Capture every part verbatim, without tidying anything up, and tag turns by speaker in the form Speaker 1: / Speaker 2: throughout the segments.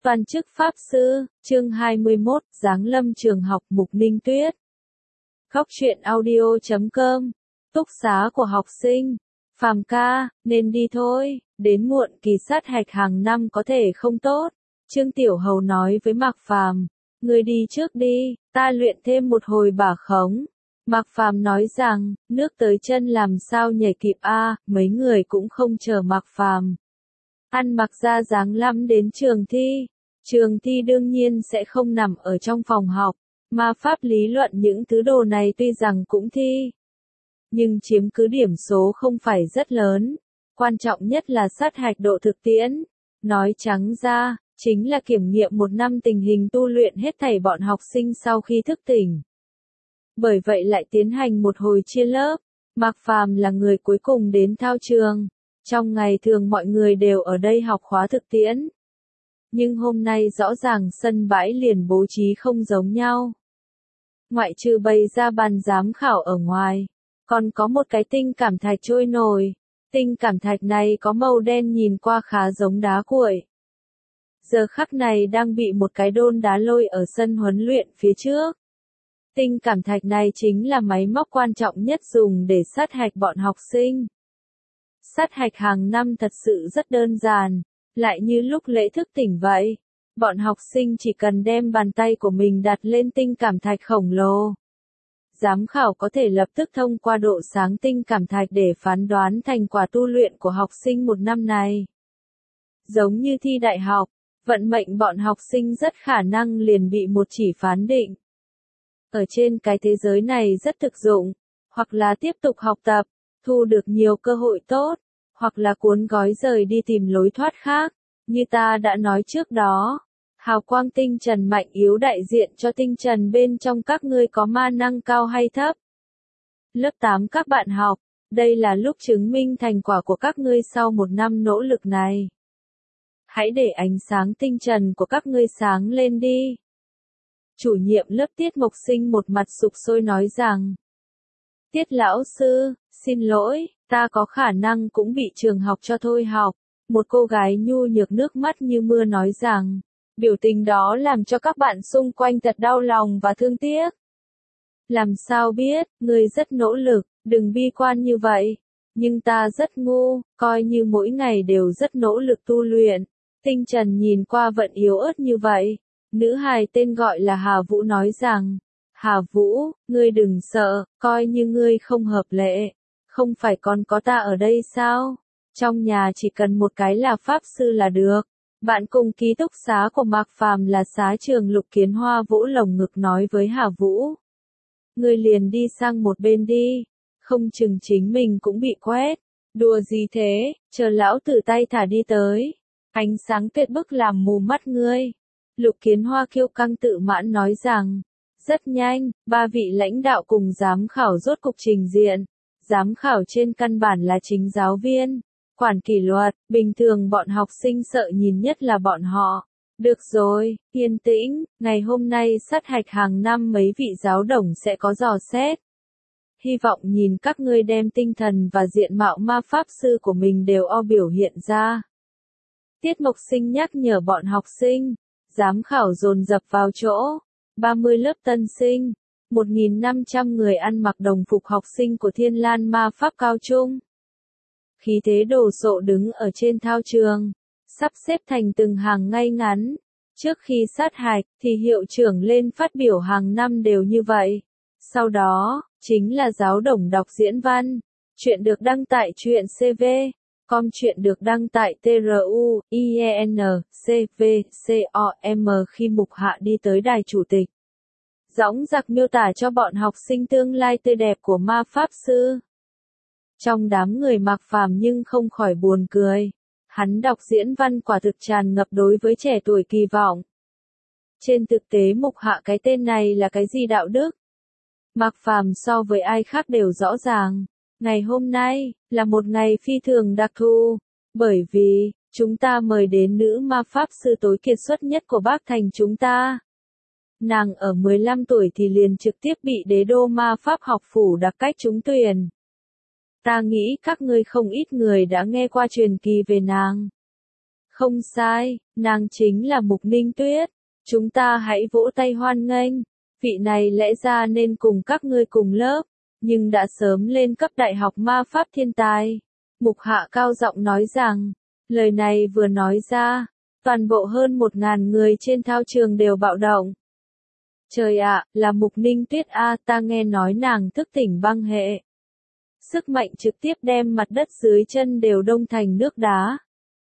Speaker 1: Toàn chức Pháp Sư, chương hai mươi mốt, Giáng lâm trường học Mục Ninh Tuyết. Góc truyện audio chấm com, túc xá của học sinh. Phàm ca, nên đi thôi, đến muộn kỳ sát hạch hàng năm có thể không tốt. Trương Tiểu Hầu nói với Mạc Phàm, người đi trước đi, ta luyện thêm một hồi bả khống. Mạc Phàm nói rằng, nước tới chân làm sao nhảy kịp a, mấy người cũng không chờ Mạc Phàm. Ăn mặc ra dáng lâm đến trường thi. Trường thi đương nhiên sẽ không nằm ở trong phòng học, mà pháp lý luận những thứ đồ này tuy rằng cũng thi, nhưng chiếm cứ điểm số không phải rất lớn. Quan trọng nhất là sát hạch độ thực tiễn. Nói trắng ra, chính là kiểm nghiệm một năm tình hình tu luyện hết thảy bọn học sinh sau khi thức tỉnh. Bởi vậy lại tiến hành một hồi chia lớp. Mạc Phàm là người cuối cùng đến thao trường. Trong ngày thường mọi người đều ở đây học khóa thực tiễn. Nhưng hôm nay rõ ràng sân bãi liền bố trí không giống nhau. Ngoại trừ bày ra bàn giám khảo ở ngoài, còn có một cái tinh cảm thạch trôi nổi. Tinh cảm thạch này có màu đen nhìn qua khá giống đá cuội. Giờ khắc này đang bị một cái đôn đá lôi ở sân huấn luyện phía trước. Tinh cảm thạch này chính là máy móc quan trọng nhất dùng để sát hạch bọn học sinh. Sát hạch hàng năm thật sự rất đơn giản. Lại như lúc lễ thức tỉnh vậy, bọn học sinh chỉ cần đem bàn tay của mình đặt lên tinh cảm thạch khổng lồ. Giám khảo có thể lập tức thông qua độ sáng tinh cảm thạch để phán đoán thành quả tu luyện của học sinh một năm này. Giống như thi đại học, vận mệnh bọn học sinh rất khả năng liền bị một chỉ phán định. Ở trên cái thế giới này rất thực dụng, hoặc là tiếp tục học tập, thu được nhiều cơ hội tốt. Hoặc là cuốn gói rời đi tìm lối thoát khác, như ta đã nói trước đó. Hào quang tinh trần mạnh yếu đại diện cho tinh trần bên trong các ngươi có ma năng cao hay thấp. Lớp tám các bạn học, đây là lúc chứng minh thành quả của các ngươi sau một năm nỗ lực này. Hãy để ánh sáng tinh trần của các ngươi sáng lên đi. Chủ nhiệm lớp Tiết Mộc Sinh một mặt sục sôi nói rằng, Tiết lão sư, xin lỗi. Ta có khả năng cũng bị trường học cho thôi học. Một cô gái nhu nhược nước mắt như mưa nói rằng, biểu tình đó làm cho các bạn xung quanh thật đau lòng và thương tiếc. Làm sao biết, ngươi rất nỗ lực, đừng bi quan như vậy. Nhưng ta rất ngu, coi như mỗi ngày đều rất nỗ lực tu luyện. Tinh trần nhìn qua vẫn yếu ớt như vậy. Nữ hài tên gọi là Hà Vũ nói rằng, Hà Vũ, ngươi đừng sợ, coi như ngươi không hợp lệ. Không phải còn có ta ở đây sao? Trong nhà chỉ cần một cái là pháp sư là được. Bạn cùng ký túc xá của Mạc Phàm là xá trường Lục Kiến Hoa vỗ lồng ngực nói với Hà Vũ. Người liền đi sang một bên đi. Không chừng chính mình cũng bị quét. Đùa gì thế, chờ lão tử tay thả đi tới. Ánh sáng tuyệt bức làm mù mắt ngươi. Lục Kiến Hoa kiêu căng tự mãn nói rằng. Rất nhanh, ba vị lãnh đạo cùng giám khảo rốt cục trình diện. Giám khảo trên căn bản là chính giáo viên, quản kỷ luật, bình thường bọn học sinh sợ nhìn nhất là bọn họ. Được rồi, yên tĩnh, ngày hôm nay sát hạch hàng năm mấy vị giáo đồng sẽ có dò xét. Hy vọng nhìn các ngươi đem tinh thần và diện mạo ma pháp sư của mình đều o biểu hiện ra. Tiết Mộc Sinh nhắc nhở bọn học sinh, giám khảo dồn dập vào chỗ, ba mươi lớp tân sinh. một nghìn năm trăm người ăn mặc đồng phục học sinh của Thiên Lan Ma Pháp Cao Trung. Khí thế đồ sộ đứng ở trên thao trường, sắp xếp thành từng hàng ngay ngắn. Trước khi sát hạch, thì hiệu trưởng lên phát biểu hàng năm đều như vậy. Sau đó, chính là giáo đồng đọc diễn văn. Chuyện được đăng tại truyện xê vê. Com chuyện được đăng tại tê rờ u, i en, xê vê, com khi Mục Hạ đi tới đài chủ tịch. Dõng dạc miêu tả cho bọn học sinh tương lai tươi đẹp của ma pháp sư. Trong đám người Mạc Phàm nhưng không khỏi buồn cười. Hắn đọc diễn văn quả thực tràn ngập đối với trẻ tuổi kỳ vọng. Trên thực tế Mục Hạ cái tên này là cái gì đạo đức? Mạc Phàm so với ai khác đều rõ ràng. Ngày hôm nay, là một ngày phi thường đặc thù. Bởi vì, chúng ta mời đến nữ ma pháp sư tối kiệt xuất nhất của Bắc Thành chúng ta. Nàng ở mười lăm tuổi thì liền trực tiếp bị đế đô ma pháp học phủ đặc cách trúng tuyển. Ta nghĩ các ngươi không ít người đã nghe qua truyền kỳ về nàng. Không sai, nàng chính là Mục Ninh Tuyết. Chúng ta hãy vỗ tay hoan nghênh. Vị này lẽ ra nên cùng các ngươi cùng lớp, nhưng đã sớm lên cấp đại học ma pháp thiên tài. Mục Hạ cao giọng nói rằng, lời này vừa nói ra, toàn bộ hơn một ngàn người trên thao trường đều bạo động. Trời ạ, là Mục Ninh Tuyết a, ta nghe nói nàng thức tỉnh băng hệ. Sức mạnh trực tiếp đem mặt đất dưới chân đều đông thành nước đá.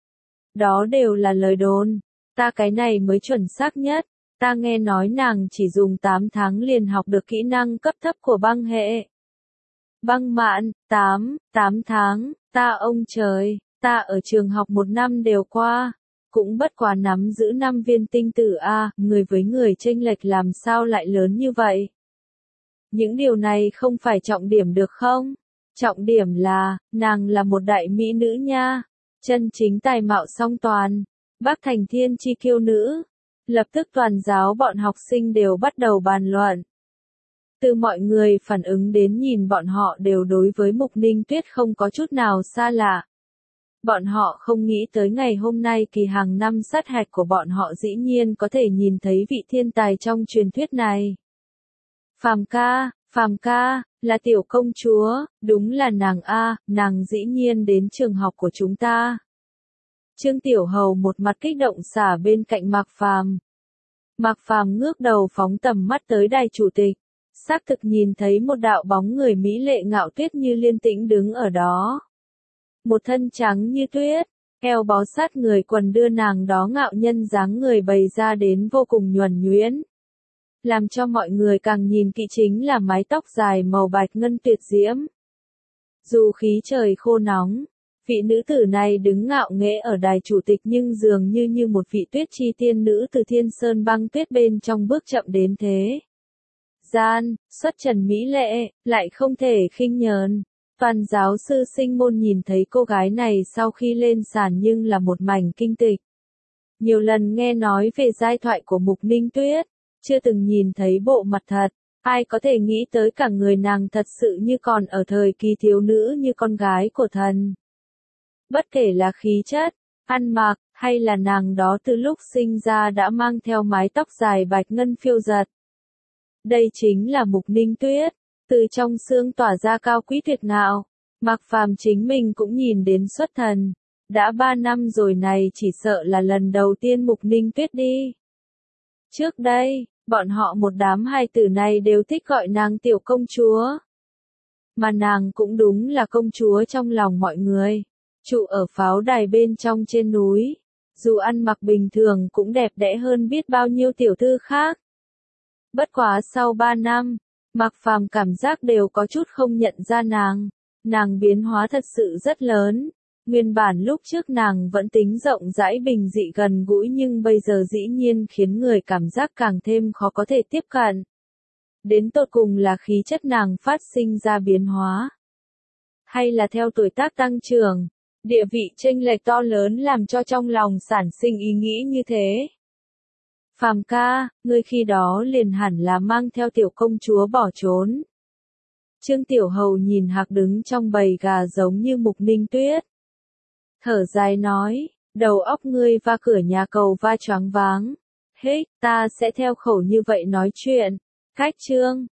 Speaker 1: Đó đều là lời đồn, ta cái này mới chuẩn xác nhất, ta nghe nói nàng chỉ dùng tám tháng liền học được kỹ năng cấp thấp của băng hệ. Băng mạn, tám, tám tháng, ta ông trời, ta ở trường học một năm đều qua, cũng bất quá nắm giữ năm viên tinh tử a, người với người chênh lệch làm sao lại lớn như vậy. Những điều này không phải trọng điểm được không? Trọng điểm là, nàng là một đại mỹ nữ nha, chân chính tài mạo song toàn, bác thành thiên chi kiêu nữ. Lập tức toàn giáo bọn học sinh đều bắt đầu bàn luận. Từ mọi người phản ứng đến nhìn bọn họ đều đối với Mục Ninh Tuyết không có chút nào xa lạ. Bọn họ không nghĩ tới ngày hôm nay kỳ hàng năm sát hạch của bọn họ dĩ nhiên có thể nhìn thấy vị thiên tài trong truyền thuyết này. Phàm ca, Phàm ca, là tiểu công chúa, đúng là nàng a, nàng dĩ nhiên đến trường học của chúng ta. Trương Tiểu Hầu một mặt kích động xả bên cạnh Mạc Phàm. Mạc Phàm ngước đầu phóng tầm mắt tới đài chủ tịch, xác thực nhìn thấy một đạo bóng người mỹ lệ ngạo tuyết như liên tĩnh đứng ở đó. Một thân trắng như tuyết, eo bó sát người quần đưa nàng đó ngạo nhân dáng người bày ra đến vô cùng nhuần nhuyễn. Làm cho mọi người càng nhìn kỹ chính là mái tóc dài màu bạch ngân tuyệt diễm. Dù khí trời khô nóng, vị nữ tử này đứng ngạo nghễ ở đài chủ tịch nhưng dường như như một vị tuyết chi tiên nữ từ thiên sơn băng tuyết bên trong bước chậm đến thế. Gian, xuất trần mỹ lệ, lại không thể khinh nhờn. Toàn giáo sư sinh môn nhìn thấy cô gái này sau khi lên sàn nhưng là một mảnh kinh tịch. Nhiều lần nghe nói về giai thoại của Mục Ninh Tuyết, chưa từng nhìn thấy bộ mặt thật, ai có thể nghĩ tới cả người nàng thật sự như còn ở thời kỳ thiếu nữ như con gái của thần. Bất kể là khí chất, ăn mặc, hay là nàng đó từ lúc sinh ra đã mang theo mái tóc dài bạch ngân phiêu giật. Đây chính là Mục Ninh Tuyết, từ trong xương tỏa ra cao quý tuyệt ngạo. Mạc Phàm chính mình cũng nhìn đến xuất thần. Đã ba năm rồi này chỉ sợ là lần đầu tiên Mục Ninh Tuyết đi. Trước đây, bọn họ một đám hài tử này đều thích gọi nàng tiểu công chúa. Mà nàng cũng đúng là công chúa trong lòng mọi người. Trụ ở pháo đài bên trong trên núi. Dù ăn mặc bình thường cũng đẹp đẽ hơn biết bao nhiêu tiểu thư khác. Bất quá sau ba năm, Mạc Phàm cảm giác đều có chút không nhận ra nàng. Nàng biến hóa thật sự rất lớn. Nguyên bản lúc trước nàng vẫn tính rộng rãi bình dị gần gũi nhưng bây giờ dĩ nhiên khiến người cảm giác càng thêm khó có thể tiếp cận. Đến tột cùng là khí chất nàng phát sinh ra biến hóa. Hay là theo tuổi tác tăng trưởng, địa vị chênh lệch to lớn làm cho trong lòng sản sinh ý nghĩ như thế. Phàm ca, ngươi khi đó liền hẳn là mang theo tiểu công chúa bỏ trốn. Trương Tiểu Hầu nhìn Hạc đứng trong bầy gà giống như Mục Ninh Tuyết. Thở dài nói, đầu óc ngươi va cửa nhà cầu va choáng váng. Hết, ta sẽ theo khẩu như vậy nói chuyện. Cách chương,